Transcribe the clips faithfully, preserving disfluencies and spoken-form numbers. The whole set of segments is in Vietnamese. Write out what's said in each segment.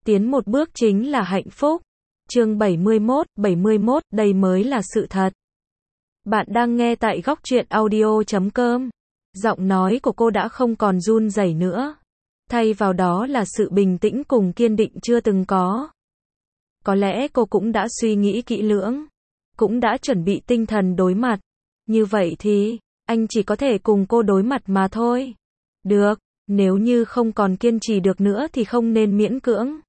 Tiến một bước chính là hạnh phúc. Chương bảy mươi mốt, bảy mươi mốt, đây mới là sự thật. Bạn đang nghe tại góc truyện audio chấm com. Giọng nói của cô đã không còn run rẩy nữa. Thay vào đó là sự bình tĩnh cùng kiên định chưa từng có. Có lẽ cô cũng đã suy nghĩ kỹ lưỡng. Cũng đã chuẩn bị tinh thần đối mặt. Như vậy thì, anh chỉ có thể cùng cô đối mặt mà thôi. Được, nếu như không còn kiên trì được nữa thì không nên miễn cưỡng.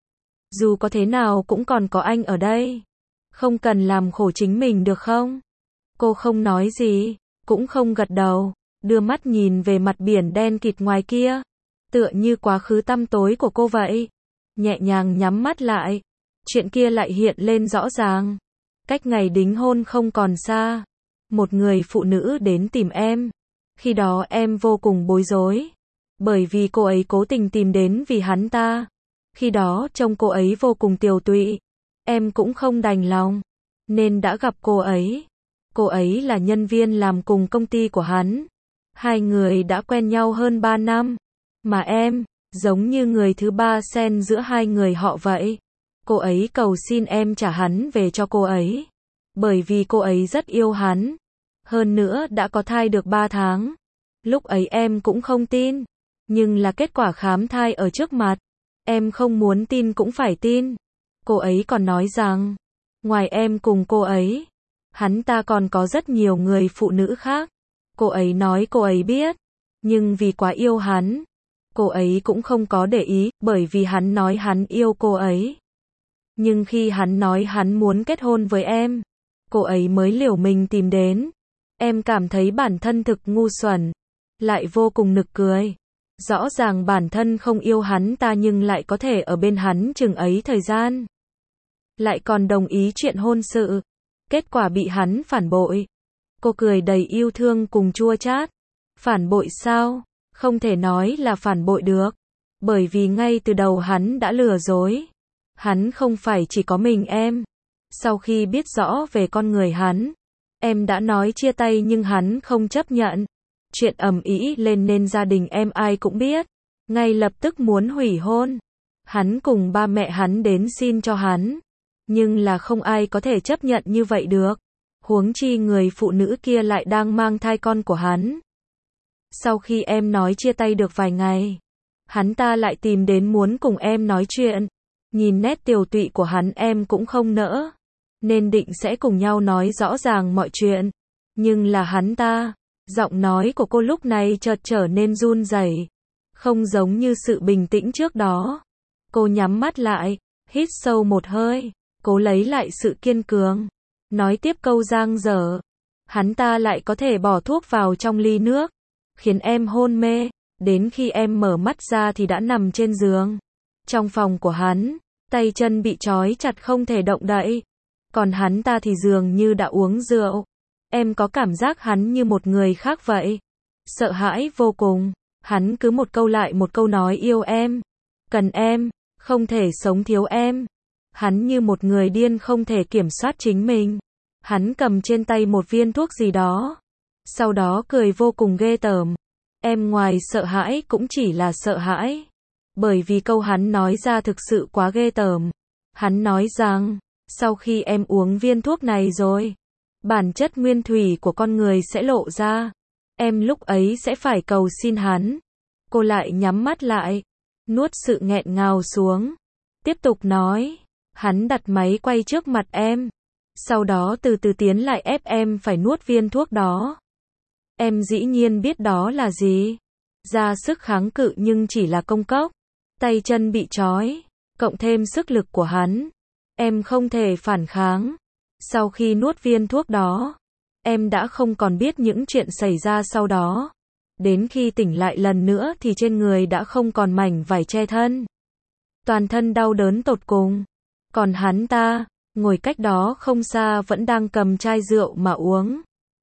Dù có thế nào cũng còn có anh ở đây. Không cần làm khổ chính mình được không? Cô không nói gì, cũng không gật đầu, đưa mắt nhìn về mặt biển đen kịt ngoài kia. Tựa như quá khứ tăm tối của cô vậy. Nhẹ nhàng nhắm mắt lại. Chuyện kia lại hiện lên rõ ràng. Cách ngày đính hôn không còn xa. Một người phụ nữ đến tìm em. Khi đó em vô cùng bối rối. Bởi vì cô ấy cố tình tìm đến vì hắn ta. Khi đó trông cô ấy vô cùng tiều tụy. Em cũng không đành lòng. Nên đã gặp cô ấy. Cô ấy là nhân viên làm cùng công ty của hắn. Hai người đã quen nhau hơn ba năm. Mà em, giống như người thứ ba xen giữa hai người họ vậy. Cô ấy cầu xin em trả hắn về cho cô ấy. Bởi vì cô ấy rất yêu hắn. Hơn nữa đã có thai được ba tháng. Lúc ấy em cũng không tin. Nhưng là kết quả khám thai ở trước mặt. Em không muốn tin cũng phải tin. Cô ấy còn nói rằng, ngoài em cùng cô ấy, hắn ta còn có rất nhiều người phụ nữ khác. Cô ấy nói cô ấy biết. Nhưng vì quá yêu hắn, cô ấy cũng không có để ý, bởi vì hắn nói hắn yêu cô ấy. Nhưng khi hắn nói hắn muốn kết hôn với em, cô ấy mới liều mình tìm đến. Em cảm thấy bản thân thực ngu xuẩn, lại vô cùng nực cười. Rõ ràng bản thân không yêu hắn ta nhưng lại có thể ở bên hắn chừng ấy thời gian. Lại còn đồng ý chuyện hôn sự. Kết quả bị hắn phản bội. Cô cười đầy yêu thương cùng chua chát. Phản bội sao? Không thể nói là phản bội được. Bởi vì ngay từ đầu hắn đã lừa dối. Hắn không phải chỉ có mình em. Sau khi biết rõ về con người hắn, em đã nói chia tay nhưng hắn không chấp nhận. Chuyện ầm ĩ lên nên gia đình em ai cũng biết. Ngay lập tức muốn hủy hôn. Hắn cùng ba mẹ hắn đến xin cho hắn. Nhưng là không ai có thể chấp nhận như vậy được. Huống chi người phụ nữ kia lại đang mang thai con của hắn. Sau khi em nói chia tay được vài ngày, hắn ta lại tìm đến muốn cùng em nói chuyện. Nhìn nét tiều tụy của hắn em cũng không nỡ. Nên định sẽ cùng nhau nói rõ ràng mọi chuyện. Nhưng là hắn ta, giọng nói của cô lúc này chợt trở nên run rẩy, không giống như sự bình tĩnh trước đó. Cô nhắm mắt lại, hít sâu một hơi, cố lấy lại sự kiên cường. Nói tiếp câu giang dở. Hắn ta lại có thể bỏ thuốc vào trong ly nước, khiến em hôn mê. Đến khi em mở mắt ra thì đã nằm trên giường. Trong phòng của hắn, tay chân bị trói chặt không thể động đậy. Còn hắn ta thì dường như đã uống rượu. Em có cảm giác hắn như một người khác vậy. Sợ hãi vô cùng. Hắn cứ một câu lại một câu nói yêu em. Cần em. Không thể sống thiếu em. Hắn như một người điên không thể kiểm soát chính mình. Hắn cầm trên tay một viên thuốc gì đó. Sau đó cười vô cùng ghê tởm. Em ngoài sợ hãi cũng chỉ là sợ hãi. Bởi vì câu hắn nói ra thực sự quá ghê tởm. Hắn nói rằng, sau khi em uống viên thuốc này rồi, bản chất nguyên thủy của con người sẽ lộ ra. Em lúc ấy sẽ phải cầu xin hắn. Cô lại nhắm mắt lại, nuốt sự nghẹn ngào xuống. Tiếp tục nói, hắn đặt máy quay trước mặt em. Sau đó từ từ tiến lại ép em phải nuốt viên thuốc đó. Em dĩ nhiên biết đó là gì. Ra sức kháng cự nhưng chỉ là công cốc. Tay chân bị trói, cộng thêm sức lực của hắn. Em không thể phản kháng. Sau khi nuốt viên thuốc đó, em đã không còn biết những chuyện xảy ra sau đó. Đến khi tỉnh lại lần nữa thì trên người đã không còn mảnh vải che thân. Toàn thân đau đớn tột cùng. Còn hắn ta, ngồi cách đó không xa vẫn đang cầm chai rượu mà uống.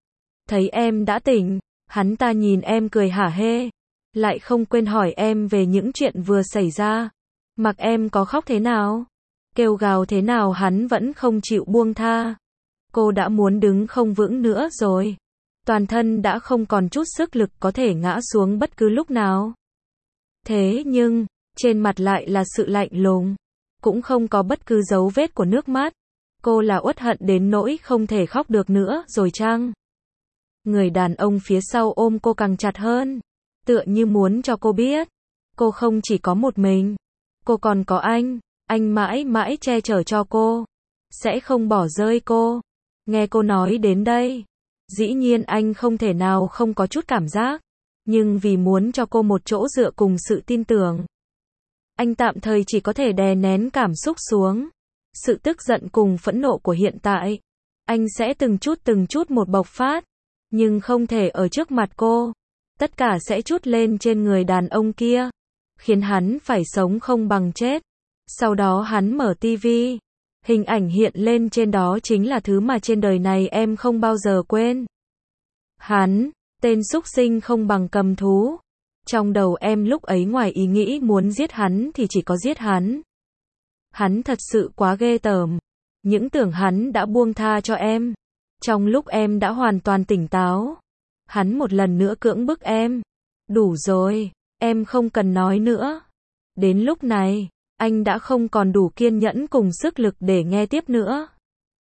Thấy em đã tỉnh, hắn ta nhìn em cười hả hê. Lại không quên hỏi em về những chuyện vừa xảy ra. Mặc em có khóc thế nào, kêu gào thế nào hắn vẫn không chịu buông tha. Cô đã muốn đứng không vững nữa rồi. Toàn thân đã không còn chút sức lực có thể ngã xuống bất cứ lúc nào. Thế nhưng, trên mặt lại là sự lạnh lùng. cũng không có bất cứ dấu vết của nước mắt. Cô là uất hận đến nỗi không thể khóc được nữa rồi chăng? Người đàn ông phía sau ôm cô càng chặt hơn, tựa như muốn cho cô biết, cô không chỉ có một mình, cô còn có anh, anh mãi mãi che chở cho cô, sẽ không bỏ rơi cô. Nghe cô nói đến đây, dĩ nhiên anh không thể nào không có chút cảm giác, nhưng vì muốn cho cô một chỗ dựa cùng sự tin tưởng, anh tạm thời chỉ có thể đè nén cảm xúc xuống. Sự tức giận cùng phẫn nộ của hiện tại, anh sẽ từng chút từng chút một bộc phát, nhưng không thể ở trước mặt cô. Tất cả sẽ trút lên trên người đàn ông kia, khiến hắn phải sống không bằng chết. Sau đó hắn mở tivi, hình ảnh hiện lên trên đó chính là thứ mà trên đời này em không bao giờ quên. Hắn, tên súc sinh không bằng cầm thú. Trong đầu em lúc ấy ngoài ý nghĩ muốn giết hắn thì chỉ có giết hắn. Hắn thật sự quá ghê tởm. Những tưởng hắn đã buông tha cho em. Trong lúc em đã hoàn toàn tỉnh táo, hắn một lần nữa cưỡng bức em. Đủ rồi, em không cần nói nữa. Đến lúc này, anh đã không còn đủ kiên nhẫn cùng sức lực để nghe tiếp nữa.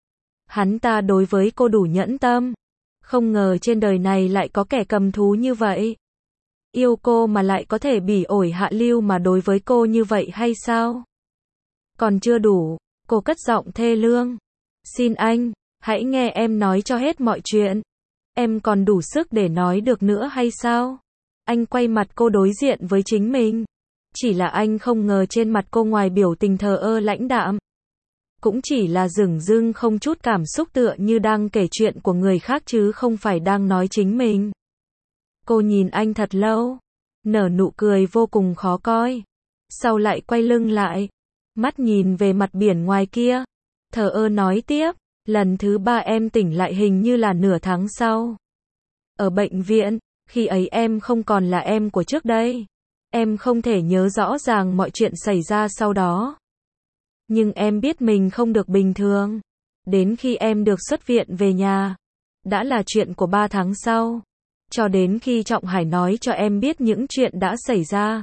Hắn ta đối với cô đủ nhẫn tâm. Không ngờ trên đời này lại có kẻ cầm thú như vậy. Yêu cô mà lại có thể bỉ ổi hạ lưu mà đối với cô như vậy hay sao? Còn chưa đủ, cô cất giọng thê lương. Xin anh, hãy nghe em nói cho hết mọi chuyện. Em còn đủ sức để nói được nữa hay sao? Anh quay mặt cô đối diện với chính mình. Chỉ là anh không ngờ trên mặt cô ngoài biểu tình thờ ơ lãnh đạm, cũng chỉ là dửng dưng không chút cảm xúc tựa như đang kể chuyện của người khác chứ không phải đang nói chính mình. Cô nhìn anh thật lâu, nở nụ cười vô cùng khó coi. Sau lại quay lưng lại, mắt nhìn về mặt biển ngoài kia, thờ ơ nói tiếp, lần thứ ba em tỉnh lại hình như là nửa tháng sau. Ở bệnh viện, khi ấy em không còn là em của trước đây. Em không thể nhớ rõ ràng mọi chuyện xảy ra sau đó. Nhưng em biết mình không được bình thường. Đến khi em được xuất viện về nhà, đã là chuyện của ba tháng sau. Cho đến khi Trọng Hải nói cho em biết những chuyện đã xảy ra,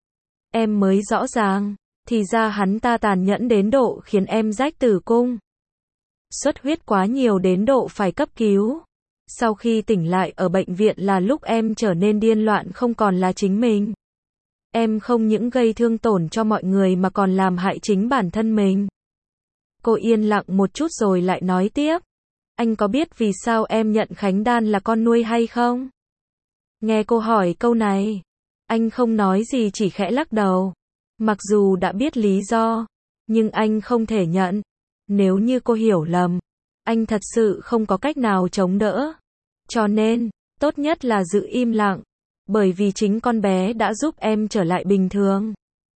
em mới rõ ràng, thì ra hắn ta tàn nhẫn đến độ khiến em rách tử cung. Xuất huyết quá nhiều đến độ phải cấp cứu. Sau khi tỉnh lại ở bệnh viện là lúc em trở nên điên loạn không còn là chính mình. Em không những gây thương tổn cho mọi người mà còn làm hại chính bản thân mình. Cô yên lặng một chút rồi lại nói tiếp. Anh có biết vì sao em nhận Khánh Đan là con nuôi hay không? Nghe cô hỏi câu này, anh không nói gì chỉ khẽ lắc đầu. Mặc dù đã biết lý do, nhưng anh không thể nhận. Nếu như cô hiểu lầm, anh thật sự không có cách nào chống đỡ. Cho nên, tốt nhất là giữ im lặng. Bởi vì chính con bé đã giúp em trở lại bình thường.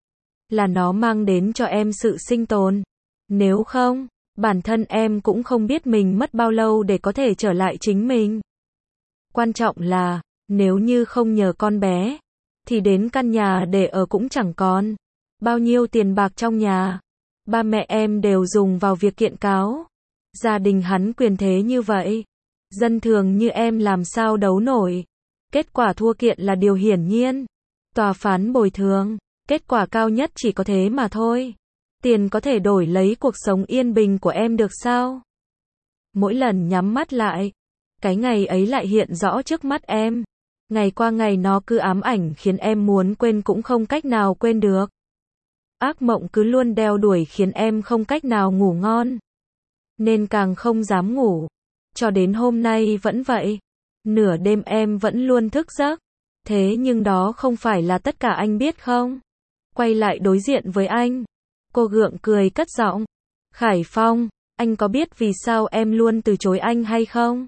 Là nó mang đến cho em sự sinh tồn. Nếu không, bản thân em cũng không biết mình mất bao lâu để có thể trở lại chính mình. Quan trọng là, nếu như không nhờ con bé, thì đến căn nhà để ở cũng chẳng còn. Bao nhiêu tiền bạc trong nhà, ba mẹ em đều dùng vào việc kiện cáo. Gia đình hắn quyền thế như vậy, dân thường như em làm sao đấu nổi. Kết quả thua kiện là điều hiển nhiên. Tòa phán bồi thường, kết quả cao nhất chỉ có thế mà thôi. Tiền có thể đổi lấy cuộc sống yên bình của em được sao? Mỗi lần nhắm mắt lại, cái ngày ấy lại hiện rõ trước mắt em. Ngày qua ngày nó cứ ám ảnh khiến em muốn quên cũng không cách nào quên được. Ác mộng cứ luôn đeo đuổi khiến em không cách nào ngủ ngon. Nên càng không dám ngủ. Cho đến hôm nay vẫn vậy. Nửa đêm em vẫn luôn thức giấc. Thế nhưng đó không phải là tất cả anh biết không? Quay lại đối diện với anh. Cô gượng cười cất giọng. Khải Phong, anh có biết vì sao em luôn từ chối anh hay không?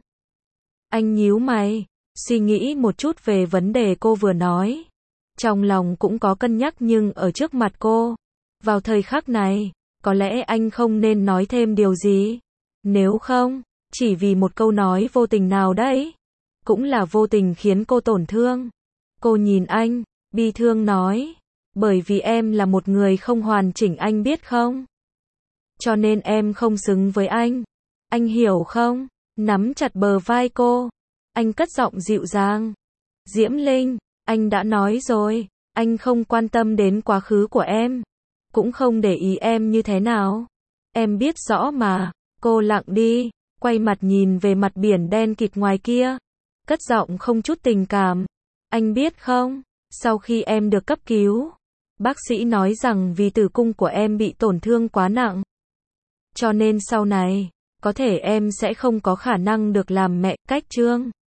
Anh nhíu mày, suy nghĩ một chút về vấn đề cô vừa nói. Trong lòng cũng có cân nhắc nhưng ở trước mặt cô, vào thời khắc này, có lẽ anh không nên nói thêm điều gì. Nếu không, chỉ vì một câu nói vô tình nào đấy, cũng là vô tình khiến cô tổn thương. Cô nhìn anh, bi thương nói, bởi vì em là một người không hoàn chỉnh anh biết không? Cho nên em không xứng với anh. Anh hiểu không? Nắm chặt bờ vai cô, anh cất giọng dịu dàng. Diễm Linh, anh đã nói rồi, anh không quan tâm đến quá khứ của em. cũng không để ý em như thế nào. Em biết rõ mà. Cô lặng đi, quay mặt nhìn về mặt biển đen kịt ngoài kia, cất giọng không chút tình cảm. Anh biết không, sau khi em được cấp cứu, bác sĩ nói rằng vì tử cung của em bị tổn thương quá nặng. Cho nên sau này, có thể em sẽ không có khả năng được làm mẹ. Cách Trương